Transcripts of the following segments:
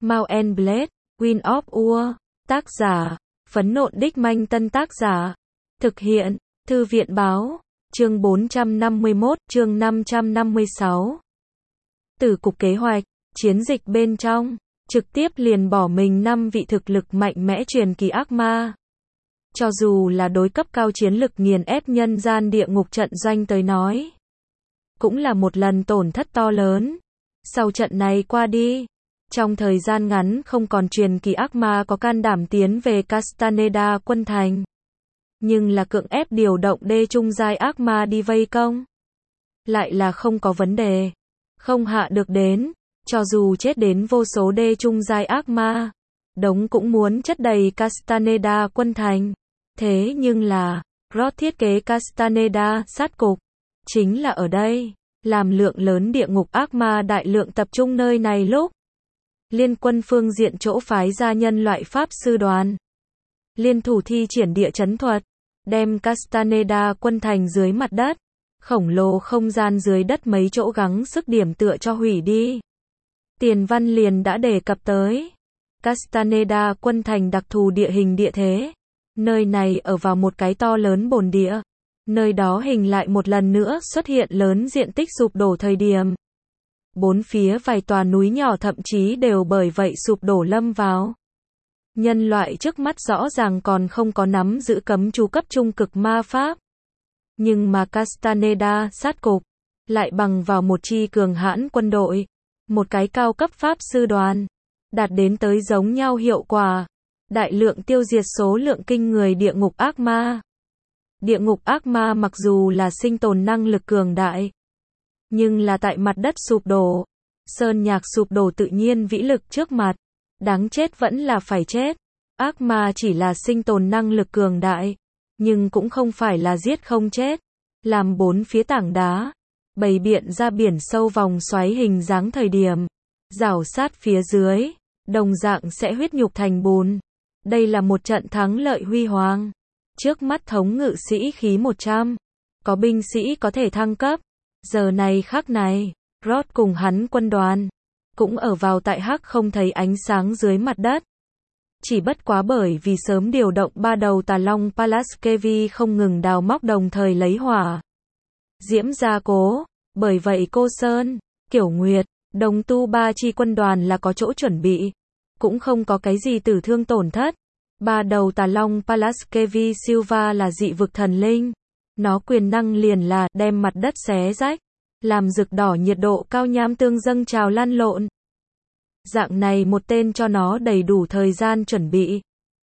Mount and Blade, Wind of War, tác giả, Phấn Nộn Đích Manh Tân tác giả, thực hiện, Thư viện báo, chương 451, chương 556. Từ cục kế hoạch, chiến dịch bên trong, trực tiếp liền bỏ mình 5 vị thực lực mạnh mẽ truyền kỳ ác ma. Cho dù là đối cấp cao chiến lực nghiền ép nhân gian địa ngục trận doanh tới nói, cũng là một lần tổn thất to lớn. Sau trận này qua đi, trong thời gian ngắn không còn truyền kỳ ác ma có can đảm tiến về Castaneda quân thành. Nhưng là cưỡng ép điều động đê trung giai ác ma đi vây công, lại là không có vấn đề. Không hạ được đến, cho dù chết đến vô số đê trung giai ác ma, đống cũng muốn chất đầy Castaneda quân thành. Thế nhưng là, Rod thiết kế Castaneda sát cục, chính là ở đây, làm lượng lớn địa ngục ác ma đại lượng tập trung nơi này lúc. Liên quân phương diện chỗ phái ra nhân loại pháp sư đoàn, liên thủ thi triển địa chấn thuật, đem Castaneda quân thành dưới mặt đất, khổng lồ không gian dưới đất mấy chỗ gắng sức điểm tựa cho hủy đi. Tiền văn liền đã đề cập tới Castaneda quân thành đặc thù địa hình địa thế. Nơi này ở vào một cái to lớn bồn địa. Nơi đó hình lại một lần nữa xuất hiện lớn diện tích sụp đổ thời điểm. Bốn phía vài tòa núi nhỏ thậm chí đều bởi vậy sụp đổ lâm vào. Nhân loại trước mắt rõ ràng còn không có nắm giữ cấm chú cấp trung cực ma pháp. Nhưng mà Castaneda sát cục, lại bằng vào một chi cường hãn quân đội, một cái cao cấp pháp sư đoàn, đạt đến tới giống nhau hiệu quả. Đại lượng tiêu diệt số lượng kinh người địa ngục ác ma. Địa ngục ác ma mặc dù là sinh tồn năng lực cường đại, nhưng là tại mặt đất sụp đổ, sơn nhạc sụp đổ tự nhiên vĩ lực trước mặt, đáng chết vẫn là phải chết. Ác ma chỉ là sinh tồn năng lực cường đại, nhưng cũng không phải là giết không chết. Làm bốn phía tảng đá, bày biện ra biển sâu vòng xoáy hình dáng thời điểm, rảo sát phía dưới, đồng dạng sẽ huyết nhục thành bùn. Đây là một trận thắng lợi huy hoàng. Trước mắt thống ngự sĩ khí 100, có binh sĩ có thể thăng cấp. Giờ này khắc này, Rod cùng hắn quân đoàn, cũng ở vào tại hắc không thấy ánh sáng dưới mặt đất. Chỉ bất quá bởi vì sớm điều động 3 đầu tà long Palaskevi không ngừng đào móc đồng thời lấy hỏa diễm gia cố, bởi vậy Cô Sơn, Kiểu Nguyệt, Đồng Tu 3 chi quân đoàn là có chỗ chuẩn bị, cũng không có cái gì tử thương tổn thất. 3 đầu tà long Palaskevi Silva là dị vực thần linh, nó quyền năng liền là đem mặt đất xé rách, làm rực đỏ nhiệt độ cao nham tương dâng trào lăn lộn. Dạng này một tên cho nó đầy đủ thời gian chuẩn bị,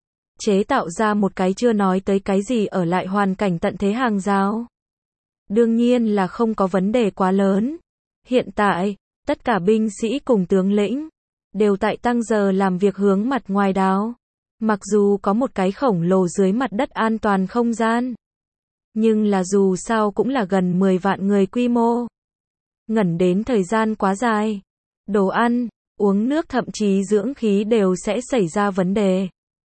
chế tạo ra một cái chưa nói tới cái gì ở lại hoàn cảnh tận thế hàng rào. Đương nhiên là không có vấn đề quá lớn. Hiện tại, tất cả binh sĩ cùng tướng lĩnh đều tại tăng giờ làm việc hướng mặt ngoài đáo. Mặc dù có một cái khổng lồ dưới mặt đất an toàn không gian, nhưng là dù sao cũng là gần 10 vạn người quy mô. Ngẩn đến thời gian quá dài, đồ ăn, uống nước thậm chí dưỡng khí đều sẽ xảy ra vấn đề.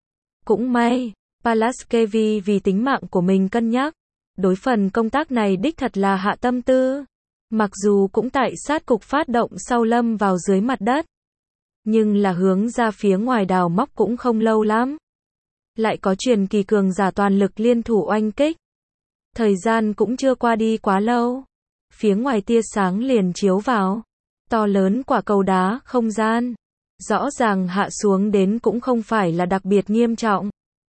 Cũng may, Palaskevi vì tính mạng của mình cân nhắc, đối phần công tác này đích thật là hạ tâm tư. Mặc dù cũng tại sát cục phát động sau lâm vào dưới mặt đất, nhưng là hướng ra phía ngoài đào móc cũng không lâu lắm. Lại có truyền kỳ cường giả toàn lực liên thủ oanh kích. Thời gian cũng chưa qua đi quá lâu. Phía ngoài tia sáng liền chiếu vào. To lớn quả cầu đá không gian. Rõ ràng hạ xuống đến cũng không phải là đặc biệt nghiêm trọng.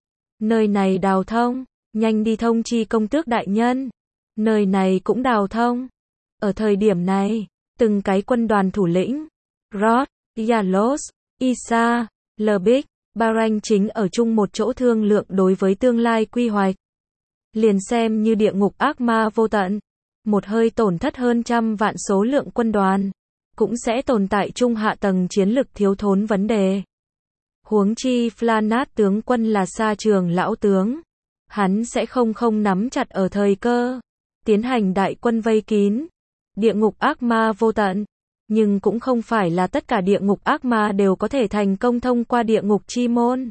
Nơi này đào thông. Nhanh đi thông chi công tước đại nhân. Nơi này cũng đào thông. Ở thời điểm này, từng cái quân đoàn thủ lĩnh, Rod, Yalos, Isa, Lbic, Baranh chính ở chung một chỗ thương lượng đối với tương lai quy hoạch. Liền xem như địa ngục ác ma vô tận, một hơi tổn thất hơn 100 vạn số lượng quân đoàn, cũng sẽ tồn tại chung hạ tầng chiến lực thiếu thốn vấn đề. Huống chi Flanat tướng quân là xa trường lão tướng, hắn sẽ không nắm chặt ở thời cơ, tiến hành đại quân vây kín, địa ngục ác ma vô tận. Nhưng cũng không phải là tất cả địa ngục ác ma đều có thể thành công thông qua địa ngục chi môn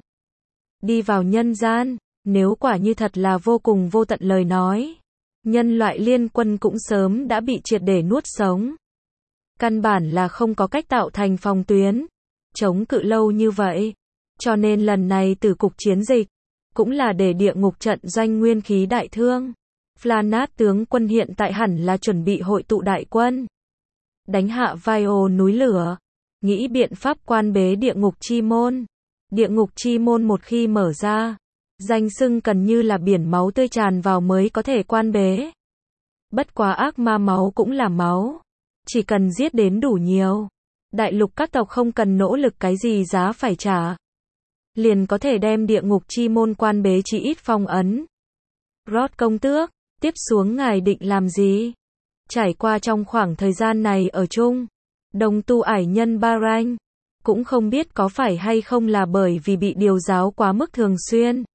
đi vào nhân gian. Nếu quả như thật là vô cùng vô tận lời nói, nhân loại liên quân cũng sớm đã bị triệt để nuốt sống. Căn bản là không có cách tạo thành phòng tuyến. chống cự lâu như vậy. Cho nên lần này từ cục chiến dịch, cũng là để địa ngục trận doanh nguyên khí đại thương. Flanat tướng quân hiện tại hẳn là chuẩn bị hội tụ đại quân. Đánh hạ Vio núi lửa. Nghĩ biện pháp quan bế địa ngục chi môn. Địa ngục chi môn một khi mở ra, danh xưng cần như là biển máu tươi tràn vào mới có thể quan bế. Bất quá ác ma máu cũng là máu. Chỉ cần giết đến đủ nhiều. Đại lục các tộc không cần nỗ lực cái gì giá phải trả. Liền có thể đem địa ngục chi môn quan bế chỉ ít phong ấn. Rod công tước, tiếp xuống ngài định làm gì? Trải qua trong khoảng thời gian này ở chung, đồng tu ải nhân Bahrain, cũng không biết có phải hay không là bởi vì bị điều giáo quá mức thường xuyên.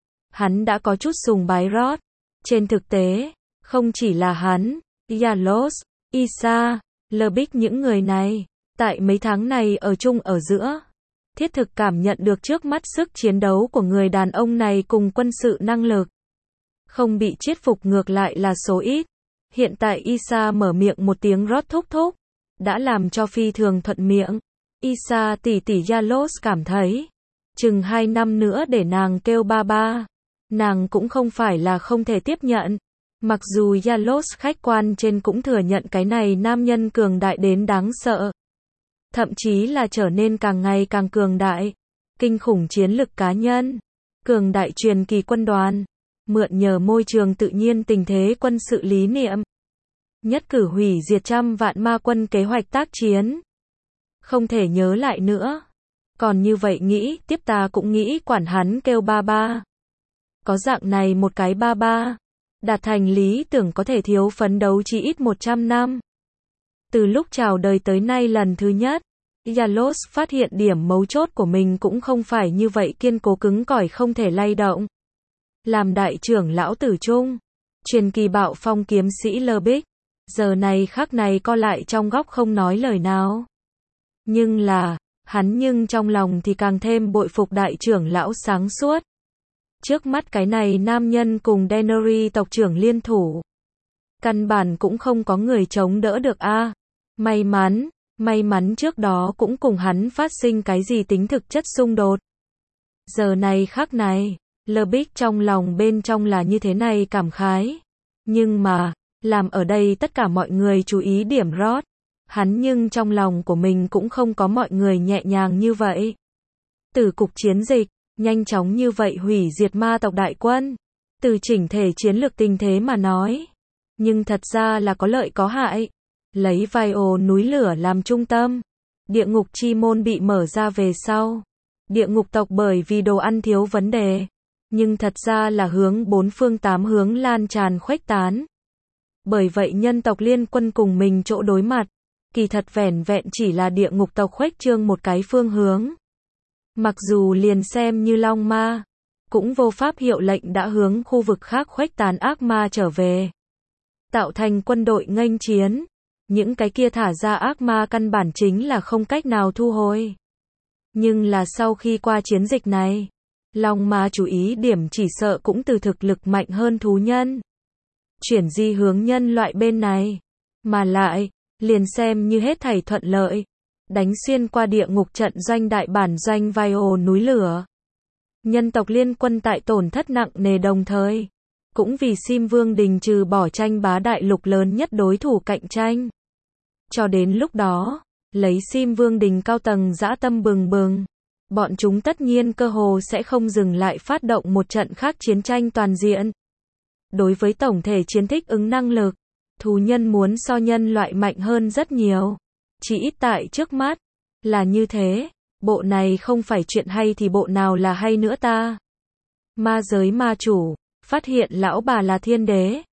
Hắn đã có chút sùng bái Rod. Trên thực tế, không chỉ là hắn, Yalos, Isa, Lebic những người này, tại mấy tháng này ở chung ở giữa, thiết thực cảm nhận được trước mắt sức chiến đấu của người đàn ông này cùng quân sự năng lực. Không bị chết phục ngược lại là số ít. Hiện tại Isa mở miệng một tiếng Rod thúc thúc, đã làm cho phi thường thuận miệng. Isa tỷ tỷ Yalos cảm thấy, chừng 2 năm nữa để nàng kêu ba ba, nàng cũng không phải là không thể tiếp nhận. Mặc dù Yalos khách quan trên cũng thừa nhận cái này nam nhân cường đại đến đáng sợ. Thậm chí là trở nên càng ngày càng cường đại. Kinh khủng chiến lực cá nhân. Cường đại truyền kỳ quân đoàn. Mượn nhờ môi trường tự nhiên tình thế quân sự lý niệm. Nhất cử hủy diệt trăm vạn ma quân kế hoạch tác chiến. Không thể nhớ lại nữa. Còn như vậy nghĩ, tiếp ta cũng nghĩ quản hắn kêu ba ba. Có dạng này một cái ba ba. Đạt thành lý tưởng có thể thiếu phấn đấu chỉ ít 100 năm. Từ lúc chào đời tới nay lần thứ nhất, Yalos phát hiện điểm mấu chốt của mình cũng không phải như vậy kiên cố cứng cỏi không thể lay động. Làm đại trưởng lão tử trung, truyền kỳ bạo phong kiếm sĩ Lebic, giờ này khắc này co lại trong góc không nói lời nào. Nhưng là, hắn trong lòng thì càng thêm bội phục đại trưởng lão sáng suốt. Trước mắt cái này nam nhân cùng Dennery tộc trưởng liên thủ. Căn bản cũng không có người chống đỡ được a. May mắn trước đó cũng cùng hắn phát sinh cái gì tính thực chất xung đột. Giờ này khắc này, Lebic trong lòng bên trong là như thế này cảm khái. Nhưng mà, làm ở đây tất cả mọi người chú ý điểm Rod. Hắn trong lòng của mình cũng không có mọi người nhẹ nhàng như vậy. Từ cục chiến dịch, nhanh chóng như vậy hủy diệt ma tộc đại quân. Từ chỉnh thể chiến lược tình thế mà nói. Nhưng thật ra là có lợi có hại. Lấy Vio núi lửa làm trung tâm. Địa ngục chi môn bị mở ra về sau. Địa ngục tộc bởi vì đồ ăn thiếu vấn đề. Nhưng thật ra là hướng 4 phương 8 hướng lan tràn khuếch tán. Bởi vậy nhân tộc liên quân cùng mình chỗ đối mặt. Kỳ thật vẻn vẹn chỉ là địa ngục tộc khuếch trương một cái phương hướng. Mặc dù liền xem như Long Ma, cũng vô pháp hiệu lệnh đã hướng khu vực khác khuếch tán ác ma trở về. Tạo thành quân đội nghênh chiến. Những cái kia thả ra ác ma căn bản chính là không cách nào thu hồi. Nhưng là sau khi qua chiến dịch này, Long Ma chú ý điểm chỉ sợ cũng từ thực lực mạnh hơn thú nhân. Chuyển di hướng nhân loại bên này. Mà lại, liền xem như hết thảy thuận lợi. Đánh xuyên qua địa ngục trận doanh đại bản doanh Vio núi lửa. Nhân tộc liên quân tại tổn thất nặng nề đồng thời. Cũng vì Sim Vương đình trừ bỏ tranh bá đại lục lớn nhất đối thủ cạnh tranh. Cho đến lúc đó, lấy Sim Vương đình cao tầng dã tâm bừng bừng. Bọn chúng tất nhiên cơ hồ sẽ không dừng lại phát động một trận khác chiến tranh toàn diện. Đối với tổng thể chiến thích ứng năng lực, thú nhân muốn so nhân loại mạnh hơn rất nhiều. Chỉ ít tại trước mắt, là như thế. Bộ này không phải chuyện hay thì bộ nào là hay nữa ta. Ma giới ma chủ, phát hiện lão bà là thiên đế.